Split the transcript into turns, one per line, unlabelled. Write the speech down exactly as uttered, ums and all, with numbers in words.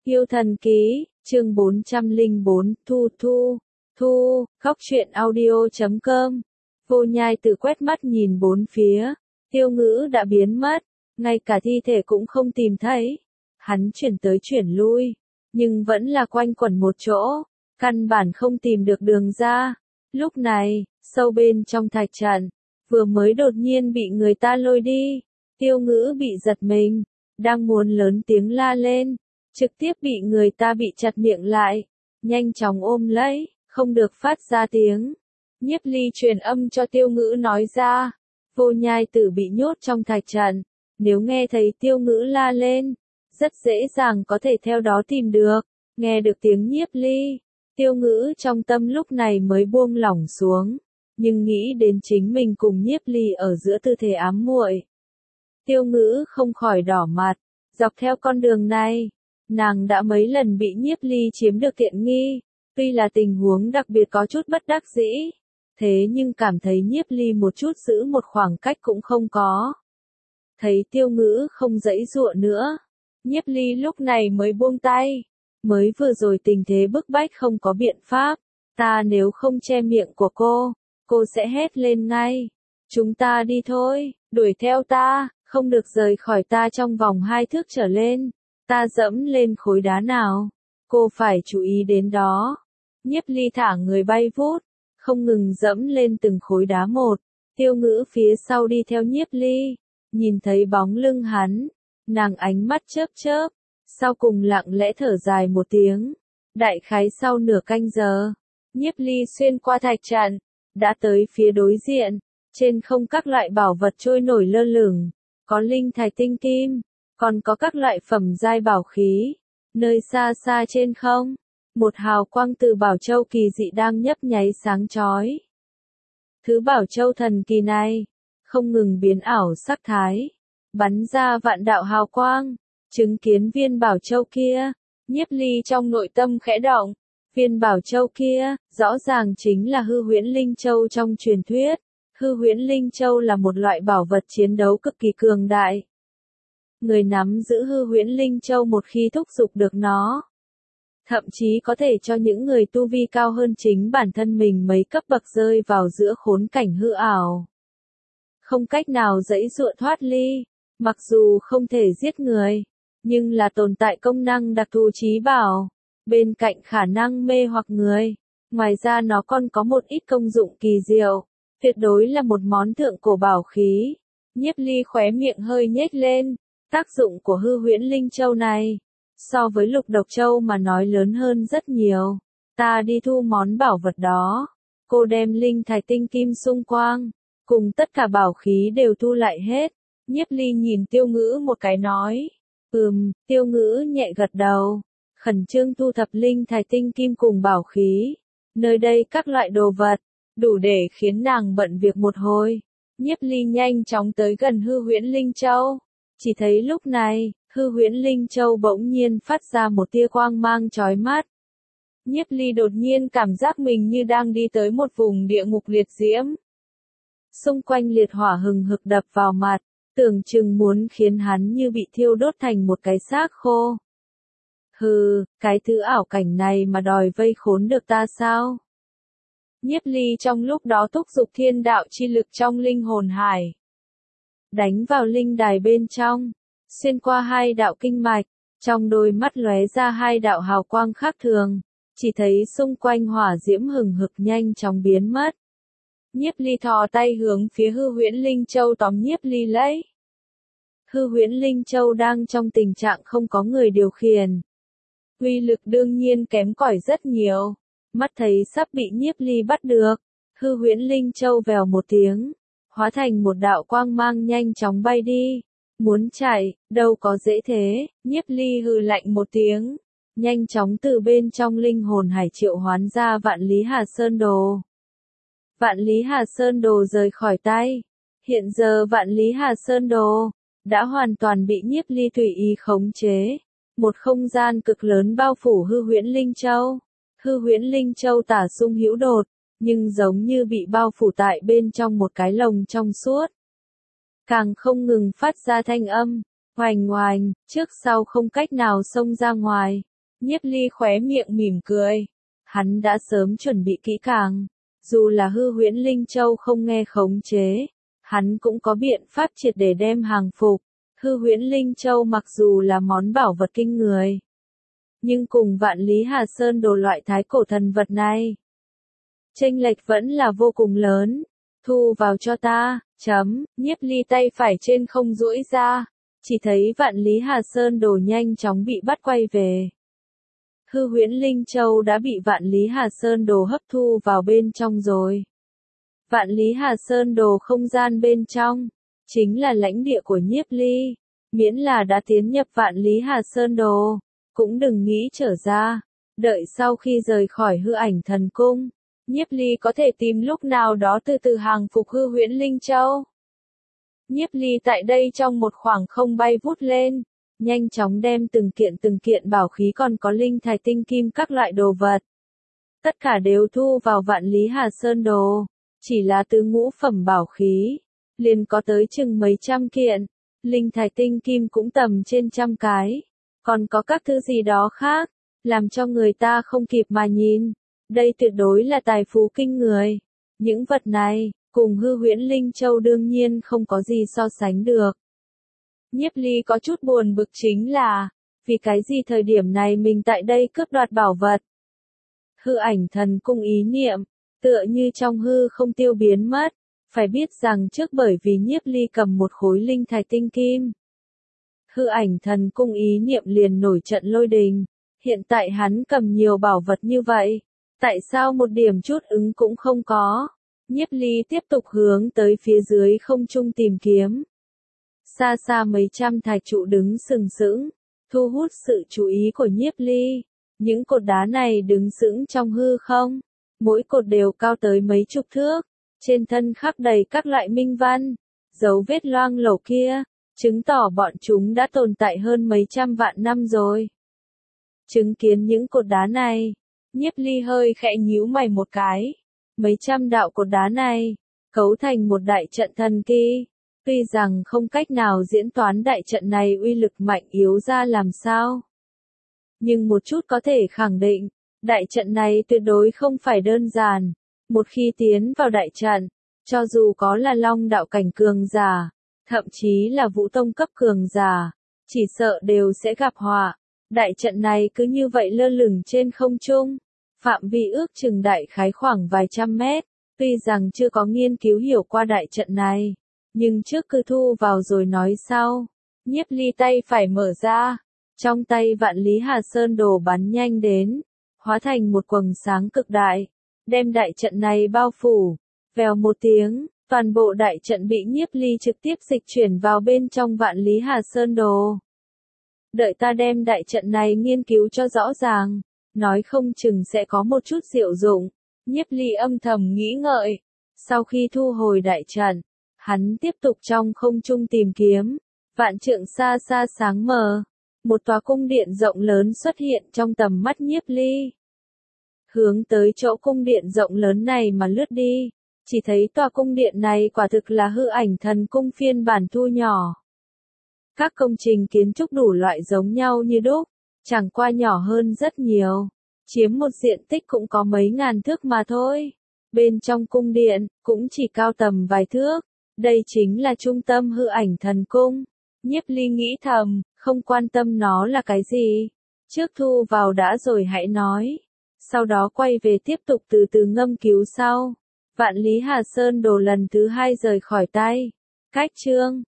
Yêu thần ký, chương bốn trăm lẻ bốn, Thu Thu, Thu, khóc chuyện audio chấm com. Vô Nhai Tử quét mắt nhìn bốn phía, Tiêu Ngữ đã biến mất, ngay cả thi thể cũng không tìm thấy. Hắn chuyển tới chuyển lui, nhưng vẫn là quanh quẩn một chỗ, căn bản không tìm được đường ra. Lúc này, sâu bên trong thạch trận, vừa mới đột nhiên bị người ta lôi đi. Tiêu Ngữ bị giật mình, đang muốn lớn tiếng la lên, trực tiếp bị người ta bị chặt miệng lại, nhanh chóng ôm lấy, không được phát ra tiếng. Nhiếp Ly truyền âm cho Tiêu Ngữ nói ra, Vô Nhai Tử bị nhốt trong thạch trận, nếu nghe thấy Tiêu Ngữ la lên, rất dễ dàng có thể theo đó tìm được. Nghe được tiếng Nhiếp Ly, Tiêu Ngữ trong tâm lúc này mới buông lỏng xuống, nhưng nghĩ đến chính mình cùng Nhiếp Ly ở giữa tư thế ám muội, Tiêu Ngữ không khỏi đỏ mặt. Dọc theo con đường này, nàng đã mấy lần bị Nhiếp Ly chiếm được tiện nghi, tuy là tình huống đặc biệt có chút bất đắc dĩ, thế nhưng cảm thấy Nhiếp Ly một chút giữ một khoảng cách cũng không có. Thấy Tiêu Ngữ không giãy giụa nữa, Nhiếp Ly lúc này mới buông tay, mới vừa rồi tình thế bức bách không có biện pháp, ta nếu không che miệng của cô, cô sẽ hét lên ngay. Chúng ta đi thôi, đuổi theo ta, không được rời khỏi ta trong vòng hai thước trở lên, ta dẫm lên khối đá nào, cô phải chú ý đến đó. Nhiếp Ly thả người bay vút, không ngừng dẫm lên từng khối đá một. Tiêu Ngữ phía sau đi theo Nhiếp Ly, nhìn thấy bóng lưng hắn, nàng ánh mắt chớp chớp, sau cùng lặng lẽ thở dài một tiếng. Đại khái sau nửa canh giờ, Nhiếp Ly xuyên qua thạch trận, đã tới phía đối diện, trên không các loại bảo vật trôi nổi lơ lửng, có linh thạch tinh kim, còn có các loại phẩm giai bảo khí. Nơi xa xa trên không, một hào quang từ bảo châu kỳ dị đang nhấp nháy sáng chói. Thứ bảo châu thần kỳ này, không ngừng biến ảo sắc thái, bắn ra vạn đạo hào quang. Chứng kiến viên bảo châu kia, Nhiếp Ly trong nội tâm khẽ động. Viên bảo châu kia, rõ ràng chính là hư huyễn linh châu trong truyền thuyết. Hư huyễn linh châu là một loại bảo vật chiến đấu cực kỳ cường đại. Người nắm giữ hư huyễn linh châu một khi thúc giục được nó, thậm chí có thể cho những người tu vi cao hơn chính bản thân mình mấy cấp bậc rơi vào giữa khốn cảnh hư ảo, không cách nào giãy giụa thoát ly. Mặc dù không thể giết người, nhưng là tồn tại công năng đặc thù trí bảo, bên cạnh khả năng mê hoặc người. Ngoài ra nó còn có một ít công dụng kỳ diệu, tuyệt đối là một món thượng cổ bảo khí. Nhiếp Ly khóe miệng hơi nhếch lên, tác dụng của hư huyễn linh châu này, so với lục độc châu mà nói lớn hơn rất nhiều. Ta đi thu món bảo vật đó. Cô đem linh thạch tinh kim xung quang, cùng tất cả bảo khí đều thu lại hết. Nhiếp Ly nhìn Tiêu Ngữ một cái nói, ừm. Tiêu Ngữ nhẹ gật đầu, khẩn trương thu thập linh thạch tinh kim cùng bảo khí. Nơi đây các loại đồ vật, đủ để khiến nàng bận việc một hồi. Nhiếp Ly nhanh chóng tới gần hư huyễn linh châu, chỉ thấy lúc này, hư huyễn linh châu bỗng nhiên phát ra một tia quang mang chói mắt. Nhiếp Ly đột nhiên cảm giác mình như đang đi tới một vùng địa ngục liệt diễm. Xung quanh liệt hỏa hừng hực đập vào mặt, tưởng chừng muốn khiến hắn như bị thiêu đốt thành một cái xác khô. Hừ, cái thứ ảo cảnh này mà đòi vây khốn được ta sao? Nhiếp Ly trong lúc đó thúc giục thiên đạo chi lực trong linh hồn hải, đánh vào linh đài bên trong, xuyên qua hai đạo kinh mạch, trong đôi mắt lóe ra hai đạo hào quang khác thường, chỉ thấy xung quanh hỏa diễm hừng hực nhanh chóng biến mất. Nhiếp Ly thò tay hướng phía hư huyễn linh châu tóm Nhiếp Ly lấy. Hư huyễn linh châu đang trong tình trạng không có người điều khiển, uy lực đương nhiên kém cỏi rất nhiều. Mắt thấy sắp bị Nhiếp Ly bắt được, hư huyễn linh châu vèo một tiếng, hóa thành một đạo quang mang nhanh chóng bay đi. Muốn chạy, đâu có dễ thế. Nhiếp Ly hừ lạnh một tiếng, nhanh chóng từ bên trong linh hồn hải triệu hoán ra Vạn Lý Hà Sơn Đồ. Vạn Lý Hà Sơn Đồ rời khỏi tay. Hiện giờ Vạn Lý Hà Sơn Đồ đã hoàn toàn bị Nhiếp Ly tùy ý khống chế. Một không gian cực lớn bao phủ hư huyễn linh châu. Hư huyễn linh châu tả sung hữu đột, nhưng giống như bị bao phủ tại bên trong một cái lồng trong suốt. Càng không ngừng phát ra thanh âm, hoành hoành, trước sau không cách nào xông ra ngoài. Nhiếp Ly khóe miệng mỉm cười. Hắn đã sớm chuẩn bị kỹ càng. Dù là hư huyễn linh châu không nghe khống chế, hắn cũng có biện pháp triệt để đem hàng phục. Hư huyễn linh châu mặc dù là món bảo vật kinh người, nhưng cùng Vạn Lý Hà Sơn đồ loại thái cổ thần vật này, chênh lệch vẫn là vô cùng lớn. Thu vào cho ta, chấm, Nhiếp Ly tay phải trên không duỗi ra, chỉ thấy Vạn Lý Hà Sơn đồ nhanh chóng bị bắt quay về. Hư huyễn linh châu đã bị Vạn Lý Hà Sơn đồ hấp thu vào bên trong rồi. Vạn Lý Hà Sơn đồ không gian bên trong, chính là lãnh địa của Nhiếp Ly. Miễn là đã tiến nhập Vạn Lý Hà Sơn đồ, cũng đừng nghĩ trở ra. Đợi sau khi rời khỏi hư ảnh thần cung, Nhiếp Ly có thể tìm lúc nào đó từ từ hàng phục hư huyễn linh châu. Nhiếp Ly tại đây trong một khoảng không bay vút lên, nhanh chóng đem từng kiện từng kiện bảo khí còn có linh thạch tinh kim các loại đồ vật. Tất cả đều thu vào Vạn Lý Hà Sơn đồ, chỉ là tứ ngũ phẩm bảo khí, liền có tới chừng mấy trăm kiện, linh thạch tinh kim cũng tầm trên trăm cái, còn có các thứ gì đó khác, làm cho người ta không kịp mà nhìn. Đây tuyệt đối là tài phú kinh người. Những vật này, cùng hư huyễn linh châu đương nhiên không có gì so sánh được. Nhiếp Ly có chút buồn bực chính là, vì cái gì thời điểm này mình tại đây cướp đoạt bảo vật. Hư ảnh thần cung ý niệm, tựa như trong hư không tiêu biến mất, phải biết rằng trước bởi vì Nhiếp Ly cầm một khối linh thạch tinh kim. Hư ảnh thần cung ý niệm liền nổi trận lôi đình, hiện tại hắn cầm nhiều bảo vật như vậy, tại sao một điểm chút ứng cũng không có. Nhiếp Ly tiếp tục hướng tới phía dưới không trung tìm kiếm. Xa xa mấy trăm thạch trụ đứng sừng sững, thu hút sự chú ý của Nhiếp Ly. Những cột đá này đứng sững trong hư không, mỗi cột đều cao tới mấy chục thước, trên thân khắc đầy các loại minh văn, dấu vết loang lổ kia, chứng tỏ bọn chúng đã tồn tại hơn mấy trăm vạn năm rồi. Chứng kiến những cột đá này, Nhiếp Ly hơi khẽ nhíu mày một cái. Mấy trăm đạo cột đá này, cấu thành một đại trận thần kỳ. Tuy rằng không cách nào diễn toán đại trận này uy lực mạnh yếu ra làm sao, nhưng một chút có thể khẳng định, đại trận này tuyệt đối không phải đơn giản. Một khi tiến vào đại trận, cho dù có là Long đạo cảnh cường giả, thậm chí là Vũ tông cấp cường giả, chỉ sợ đều sẽ gặp họa. Đại trận này cứ như vậy lơ lửng trên không trung, phạm vi ước chừng đại khái khoảng vài trăm mét. Tuy rằng chưa có nghiên cứu hiểu qua đại trận này, nhưng trước cứ thu vào rồi nói sau. Nhiếp Ly tay phải mở ra, trong tay Vạn Lý Hà Sơn đồ bắn nhanh đến, hóa thành một quầng sáng cực đại, đem đại trận này bao phủ. Vèo một tiếng, toàn bộ đại trận bị Nhiếp Ly trực tiếp dịch chuyển vào bên trong Vạn Lý Hà Sơn đồ. Đợi ta đem đại trận này nghiên cứu cho rõ ràng, nói không chừng sẽ có một chút diệu dụng. Nhiếp Ly âm thầm nghĩ ngợi. Sau khi thu hồi đại trận, hắn tiếp tục trong không trung tìm kiếm. Vạn trượng xa xa sáng mờ, một tòa cung điện rộng lớn xuất hiện trong tầm mắt Nhiếp Ly. Hướng tới chỗ cung điện rộng lớn này mà lướt đi, chỉ thấy tòa cung điện này quả thực là hư ảnh thần cung phiên bản thu nhỏ. Các công trình kiến trúc đủ loại giống nhau như đúc, chẳng qua nhỏ hơn rất nhiều, chiếm một diện tích cũng có mấy ngàn thước mà thôi. Bên trong cung điện, cũng chỉ cao tầm vài thước, đây chính là trung tâm hư ảnh thần cung. Nhiếp Ly nghĩ thầm, không quan tâm nó là cái gì, trước thu vào đã rồi hãy nói, sau đó quay về tiếp tục từ từ ngâm cứu sau. Vạn Lý Hà Sơn đồ lần thứ hai rời khỏi tay. Cách chương